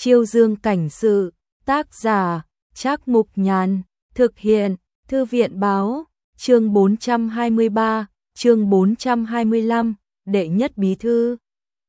Chiêu Dương cảnh sự, tác giả, Trác Mục Nhàn, thực hiện, Thư viện báo, chương 423, chương 425, đệ nhất bí thư.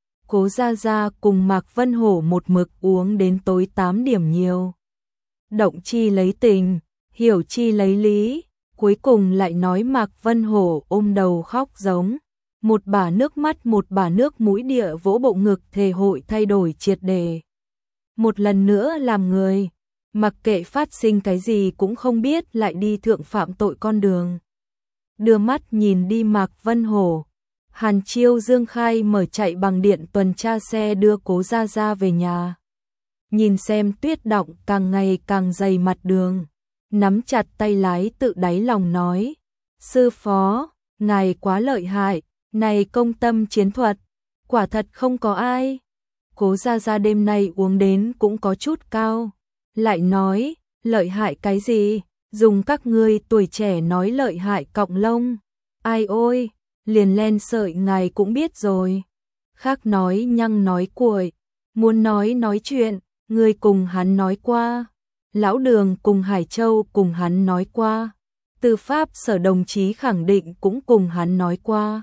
Cố Gia Gia cùng Mạc Vân Hổ một mực uống đến tối 8 điểm nhiều. Động chi lấy tình, hiểu chi lấy lý, cuối cùng lại nói Mạc Vân Hổ ôm đầu khóc giống. Một bả nước mắt một bả nước mũi địa vỗ bộ ngực thề hội thay đổi triệt đề. Một lần nữa làm người, mặc kệ phát sinh cái gì cũng không biết lại đi thượng phạm tội con đường. Đưa mắt nhìn đi Mạc Vân Hổ, Hàn Chiêu Dương khai mở chạy bằng điện tuần tra xe đưa Cố Gia Gia về nhà. Nhìn xem tuyết đọng càng ngày càng dày mặt đường, nắm chặt tay lái tự đáy lòng nói, sư phó, ngài quá lợi hại, này công tâm chiến thuật, quả thật không có ai. Cố Gia Gia đêm nay uống đến cũng có chút cao, lại nói, lợi hại cái gì, dùng các ngươi tuổi trẻ nói lợi hại cọng lông, ai ôi, liền len sợi ngài cũng biết rồi. Khác nói nhăng nói cuội, muốn nói chuyện, ngươi cùng hắn nói qua, Lão Đường cùng Hải Châu cùng hắn nói qua, Tư pháp sở đồng chí khẳng định cũng cùng hắn nói qua.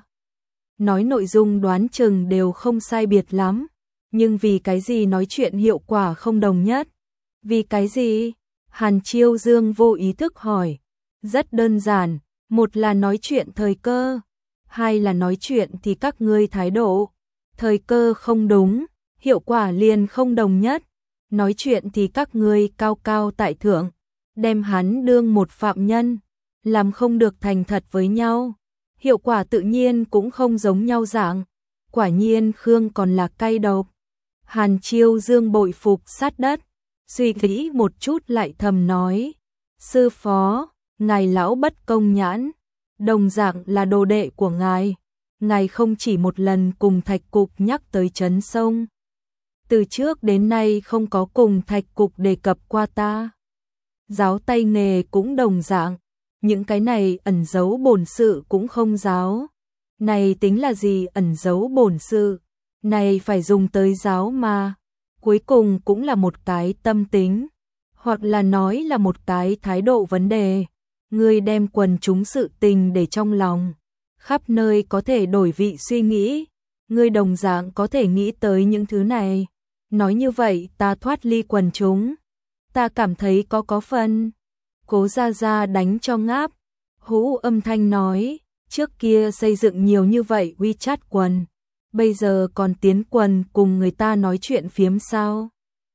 Nói nội dung đoán chừng đều không sai biệt lắm, nhưng vì cái gì nói chuyện hiệu quả không đồng nhất? Vì cái gì? Hàn Chiêu Dương vô ý thức hỏi. Rất đơn giản, một là nói chuyện thời cơ, hai là nói chuyện thì các ngươi thái độ. Thời cơ không đúng, hiệu quả liền không đồng nhất. Nói chuyện thì các ngươi cao cao tại thượng, đem hắn đương một phạm nhân, làm không được thành thật với nhau. Hiệu quả tự nhiên cũng không giống nhau dạng. Quả nhiên Khương còn là cay độc. Hàn Chiêu Dương bội phục sát đất, suy nghĩ một chút lại thầm nói, sư phó, ngài lão bất công nhãn, đồng dạng là đồ đệ của ngài, ngài không chỉ một lần cùng Thạch Cục nhắc tới Trấn Sông. Từ trước đến nay không có cùng Thạch Cục đề cập qua ta. Giáo tay nghề cũng đồng dạng, những cái này ẩn giấu bổn sự cũng không giáo. Này tính là gì ẩn giấu bổn sự? Này phải dùng tới giáo mà. Cuối cùng cũng là một cái tâm tính, hoặc là nói là một cái thái độ vấn đề. Ngươi đem quần chúng sự tình để trong lòng, khắp nơi có thể đổi vị suy nghĩ. Ngươi đồng dạng có thể nghĩ tới những thứ này. Nói như vậy ta thoát ly quần chúng, ta cảm thấy có phần. Cố Gia Gia đánh cho ngáp, hú âm thanh nói, trước kia xây dựng nhiều như vậy WeChat quần, bây giờ còn tiến quần cùng người ta nói chuyện phiếm sao?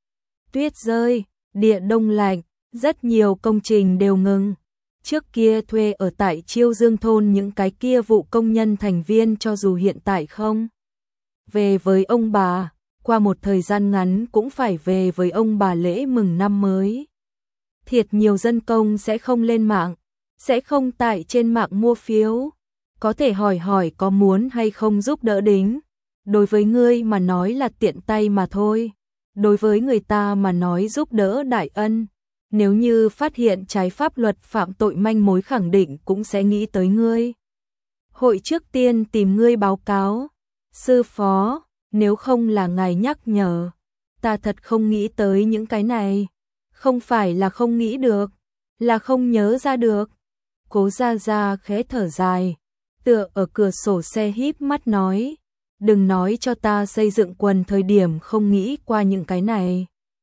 Tuyết rơi, địa đông lạnh, rất nhiều công trình đều ngừng. Trước kia thuê ở tại Chiêu Dương thôn những cái kia vụ công nhân thành viên cho dù hiện tại không về với ông bà, qua một thời gian ngắn cũng phải về với ông bà lễ mừng năm mới. Thiệt nhiều dân công sẽ không lên mạng, sẽ không tại trên mạng mua phiếu, có thể hỏi có muốn hay không giúp đỡ đính. Đối với ngươi mà nói là tiện tay mà thôi, đối với người ta mà nói giúp đỡ đại ân. Nếu như phát hiện trái pháp luật phạm tội manh mối khẳng định cũng sẽ nghĩ tới ngươi. Hội trước tiên tìm ngươi báo cáo. Sư phó, nếu không là ngài nhắc nhở, ta thật không nghĩ tới những cái này. Không phải là không nghĩ được, là không nhớ ra được. Cố Gia Gia khẽ thở dài, tựa ở cửa sổ xe híp mắt nói, đừng nói cho ta xây dựng quần thời điểm không nghĩ qua những cái này.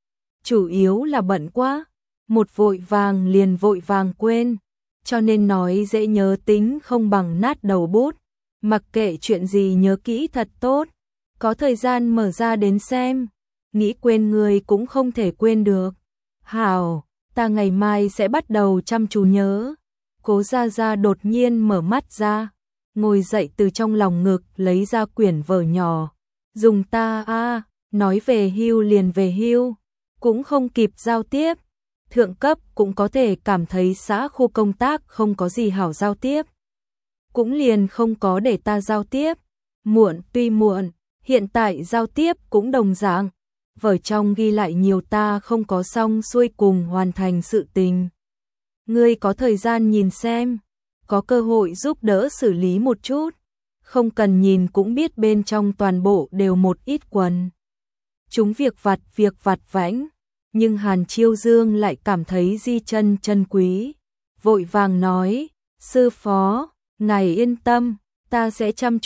Chủ yếu là bận quá, một vội vàng liền vội vàng quên, cho nên nói dễ nhớ tính không bằng nát đầu bút. Mặc kệ chuyện gì nhớ kỹ thật tốt, có thời gian mở ra đến xem, nghĩ quên người cũng không thể quên được. Hảo, ta ngày mai sẽ bắt đầu chăm chú nhớ. Cố Gia Gia đột nhiên mở mắt ra, ngồi dậy từ trong lòng ngực lấy ra quyển vở nhỏ. Dùng ta nói về hưu liền về hưu, cũng không kịp giao tiếp. Thượng cấp cũng có thể cảm thấy xã khu công tác không có gì hảo giao tiếp, cũng liền không có để ta giao tiếp. Muộn tuy muộn, hiện tại giao tiếp cũng đồng dạng. Vở trong ghi lại nhiều ta không có xong xuôi cùng hoàn thành sự tình. Ngươi có thời gian nhìn xem, có cơ hội giúp đỡ xử lý một chút. Không cần nhìn cũng biết bên trong toàn bộ đều một ít quần. chúng việc vặt vãnh, nhưng Hàn Chiêu Dương lại cảm thấy di chân chân quý, vội vàng nói, sư phó, ngài yên tâm, ta sẽ chăm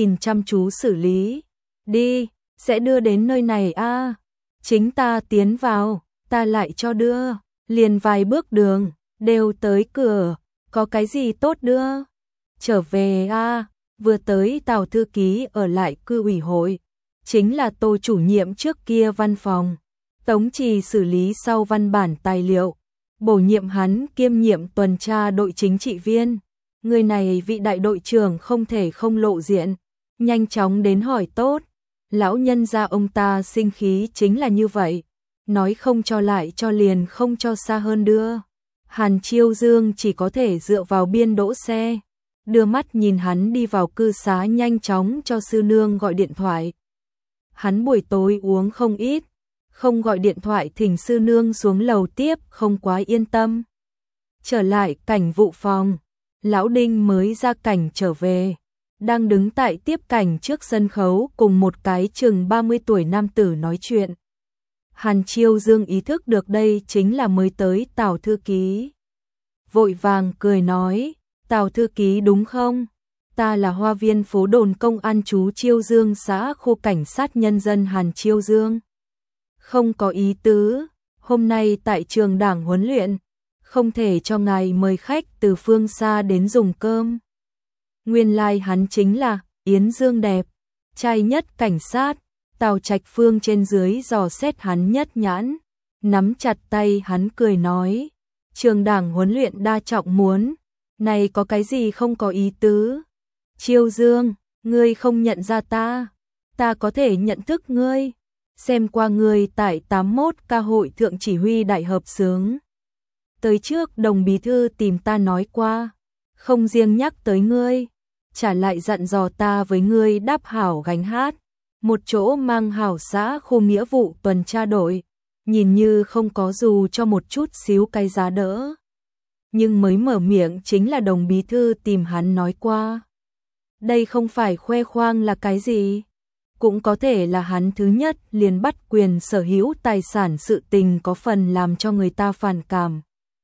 chú xử lý, đi, sẽ đưa đến nơi này a, chính ta tiến vào, ta lại cho đưa, liền vài bước đường, đều tới cửa, có cái gì tốt đưa, trở về a, vừa tới Tào thư ký ở lại cư ủy hội, chính là Tô chủ nhiệm trước kia văn phòng, Tống Trì xử lý sau văn bản tài liệu, bổ nhiệm hắn kiêm nhiệm tuần tra đội chính trị viên. Người này vị đại đội trưởng không thể không lộ diện, nhanh chóng đến hỏi tốt. Lão nhân gia ông ta sinh khí chính là như vậy, nói không cho lại cho liền không cho xa hơn đưa. Hàn Chiêu Dương chỉ có thể dựa vào biên đỗ xe, đưa mắt nhìn hắn đi vào cư xá nhanh chóng cho sư nương gọi điện thoại. Hắn buổi tối uống không ít, không gọi điện thoại thỉnh sư nương xuống lầu tiếp không quá yên tâm. Trở lại cảnh vụ phòng, Lão Đinh mới ra cảnh trở về, đang đứng tại tiếp cảnh trước sân khấu cùng một cái chừng 30 tuổi nam tử nói chuyện. Hàn Chiêu Dương ý thức được đây chính là mới tới Tào thư ký. Vội vàng cười nói, Tào thư ký đúng không? Ta là Hoa Viên phố đồn công an chú Chiêu Dương xã khu cảnh sát nhân dân Hàn Chiêu Dương. Không có ý tứ, hôm nay tại trường đảng huấn luyện, không thể cho ngài mời khách từ phương xa đến dùng cơm. Nguyên lai hắn chính là Yến Dương đẹp, trai nhất cảnh sát. Tào Trạch Phương trên dưới dò xét hắn nhất nhãn, nắm chặt tay hắn cười nói, trường đảng huấn luyện đa trọng muốn, này có cái gì không có ý tứ. Chiêu Dương, ngươi không nhận ra ta có thể nhận thức ngươi, xem qua ngươi tại 81 ca hội thượng chỉ huy đại hợp xướng. Tới trước Đồng bí thư tìm ta nói qua, không riêng nhắc tới ngươi, trả lại dặn dò ta với ngươi đáp hảo gánh hát. Một chỗ mang hảo xã khu nghĩa vụ tuần tra đội, nhìn như không có dù cho một chút xíu cái giá đỡ. Nhưng mới mở miệng chính là Đồng bí thư tìm hắn nói qua. Đây không phải khoe khoang là cái gì, cũng có thể là hắn thứ nhất liền bắt quyền sở hữu tài sản, sự tình có phần làm cho người ta phản cảm.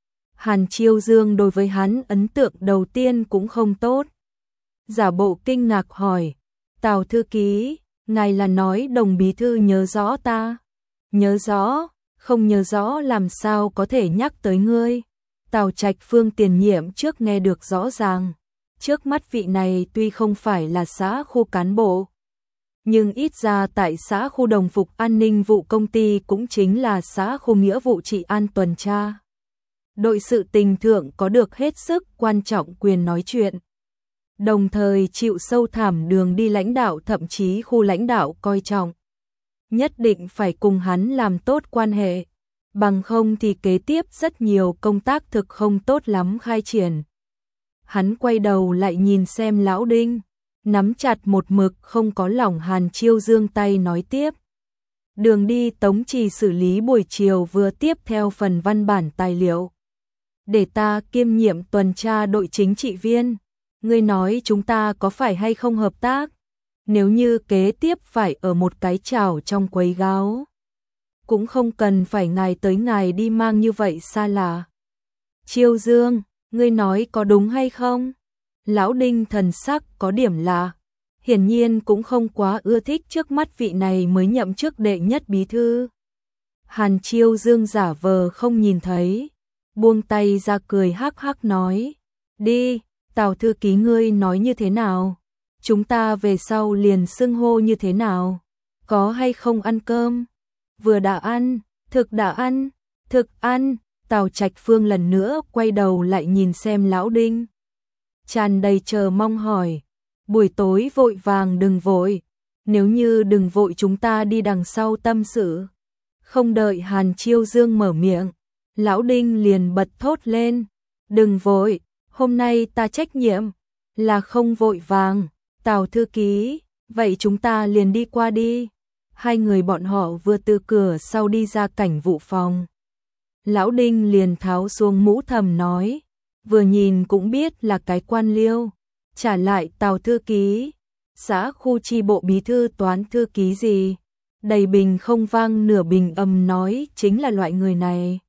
Hàn Chiêu Dương đối với hắn ấn tượng đầu tiên cũng không tốt. Giả bộ kinh ngạc hỏi, Tào thư ký, ngài là nói Đồng bí thư nhớ rõ ta? Nhớ rõ, không nhớ rõ làm sao có thể nhắc tới ngươi. Tào Trạch Phương tiền nhiệm trước nghe được rõ ràng, trước mắt vị này tuy không phải là xã khu cán bộ, nhưng ít ra tại xã khu đồng phục an ninh vụ công ty cũng chính là xã khu nghĩa vụ trị an tuần tra. Đội sự tình thượng có được hết sức quan trọng quyền nói chuyện. Đồng thời chịu sâu thẳm đường đi lãnh đạo, thậm chí khu lãnh đạo coi trọng. Nhất định phải cùng hắn làm tốt quan hệ, bằng không thì kế tiếp rất nhiều công tác thực không tốt lắm khai triển. Hắn quay đầu lại nhìn xem Lão Đinh, nắm chặt một mực không có lỏng Hàn Chiêu Dương tay nói tiếp. Đường đi Tống Trì xử lý buổi chiều vừa tiếp theo phần văn bản tài liệu. Để ta kiêm nhiệm tuần tra đội chính trị viên. Ngươi nói chúng ta có phải hay không hợp tác? Nếu như kế tiếp phải ở một cái chảo trong quấy gáo, cũng không cần phải ngài tới ngài đi mang như vậy xa lạ. Chiêu Dương, ngươi nói có đúng hay không? Lão Đinh thần sắc có điểm lạ, hiển nhiên cũng không quá ưa thích trước mắt vị này mới nhậm chức đệ nhất bí thư. Hàn Chiêu Dương giả vờ không nhìn thấy, buông tay ra cười hắc hắc nói, đi, Tào thư ký ngươi nói như thế nào? Chúng ta về sau liền xưng hô như thế nào? Có hay không ăn cơm? Vừa đã ăn, thực ăn. Tào Trạch Phương lần nữa quay đầu lại nhìn xem Lão Đinh, tràn đầy chờ mong hỏi, buổi tối vội vàng đừng vội, nếu như đừng vội chúng ta đi đằng sau tâm sự. Không đợi Hàn Chiêu Dương mở miệng, Lão Đinh liền bật thốt lên, đừng vội, hôm nay ta trách nhiệm là không vội vàng. Tào thư ký, vậy chúng ta liền đi qua đi. Hai người bọn họ vừa từ cửa sau đi ra cảnh vụ phòng. Lão Đinh liền tháo xuống mũ thầm nói, vừa nhìn cũng biết là cái quan liêu. Trả lại Tào thư ký, xã khu chi bộ bí thư toán thư ký gì? đầy bình không vang nửa bình âm nói chính là loại người này.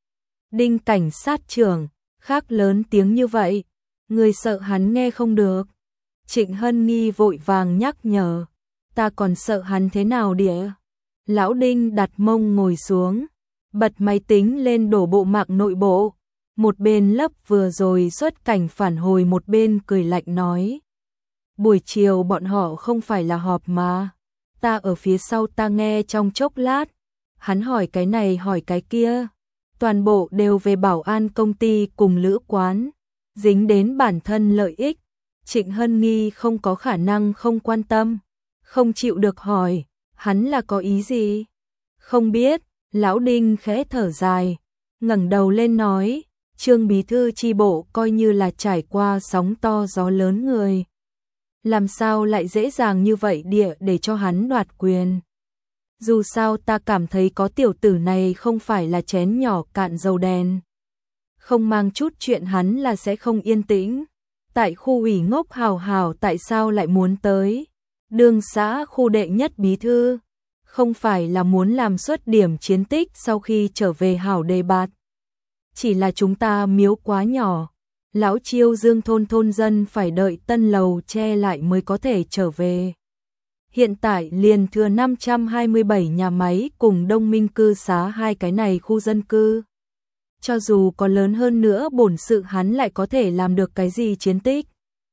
Đinh cảnh sát trưởng, khác lớn tiếng như vậy, người sợ hắn nghe không được. Trịnh Hân Nghi vội vàng nhắc nhở, ta còn sợ hắn thế nào địa. Lão Đinh đặt mông ngồi xuống, bật máy tính lên đổ bộ mạng nội bộ, một bên lấp vừa rồi xuất cảnh phản hồi một bên cười lạnh nói. Buổi chiều bọn họ không phải là họp mà, ta ở phía sau ta nghe trong chốc lát, hắn hỏi cái này hỏi cái kia, toàn bộ đều về bảo an công ty cùng lữ quán, dính đến bản thân lợi ích. Trịnh Hân Nghi không có khả năng không quan tâm, không chịu được hỏi, hắn là có ý gì? Không biết, Lão Đinh khẽ thở dài, ngẩng đầu lên nói, Trương bí thư chi bộ coi như là trải qua sóng to gió lớn người. Làm sao lại dễ dàng như vậy địa để cho hắn đoạt quyền? Dù sao ta cảm thấy có tiểu tử này không phải là chén nhỏ cạn dầu đèn. Không mang chút chuyện hắn là sẽ không yên tĩnh. Tại khu ủy ngốc hào hào tại sao lại muốn tới? Đường xã khu đệ nhất bí thư. Không phải là muốn làm xuất điểm chiến tích sau khi trở về hảo đề bạt. Chỉ là chúng ta miếu quá nhỏ. Lão Chiêu Dương thôn dân phải đợi tân lầu che lại mới có thể trở về. Hiện tại liền thừa 527 nhà máy cùng đông minh cư xá hai cái này khu dân cư. Cho dù có lớn hơn nữa bổn sự hắn lại có thể làm được cái gì chiến tích.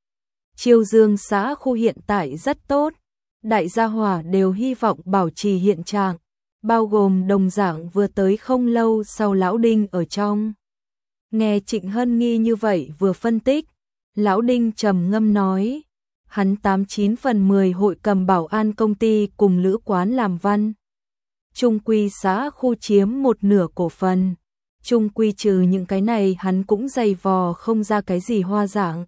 Chiêu Dương xã khu hiện tại rất tốt, đại gia hỏa đều hy vọng bảo trì hiện trạng, bao gồm đồng dạng vừa tới không lâu sau Lão Đinh ở trong. Nghe Trịnh Hân Nghi như vậy vừa phân tích, Lão Đinh trầm ngâm nói, hắn 89 phần 10 hội cầm bảo an công ty cùng lữ quán làm văn. Trung quy xã khu chiếm một nửa cổ phần. Trung quy trừ những cái này hắn cũng dày vò không ra cái gì hoa dạng.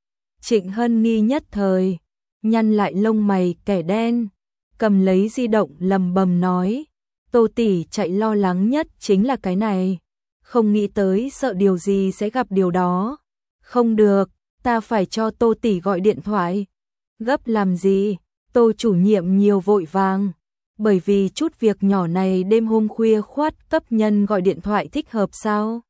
Trịnh Hân Nghi nhất thời, nhăn lại lông mày kẻ đen, cầm lấy di động lầm bầm nói, Tô tỷ chạy lo lắng nhất chính là cái này, không nghĩ tới sợ điều gì sẽ gặp điều đó. Không được, ta phải cho Tô tỷ gọi điện thoại. Gấp làm gì? Tô chủ nhiệm nhiều vội vàng. Bởi vì chút việc nhỏ này đêm hôm khuya khoắt cấp nhân gọi điện thoại thích hợp sao?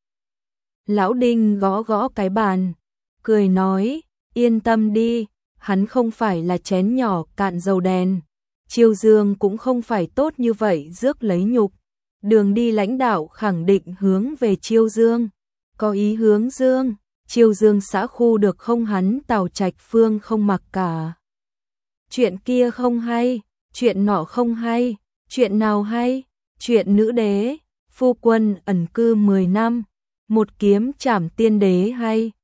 Lão Đinh gõ gõ cái bàn, cười nói, yên tâm đi, hắn không phải là chén nhỏ cạn dầu đèn. Chiêu Dương cũng không phải tốt như vậy rước lấy nhục. Đường đi lãnh đạo khẳng định hướng về Chiêu Dương. Có ý hướng Dương, Chiêu Dương xã khu được không hắn Tào Trạch Phương không mặc cả. Chuyện kia không hay. Chuyện nọ không hay, chuyện nào hay, chuyện nữ đế, phu quân ẩn cư 10 năm, một kiếm trảm tiên đế hay,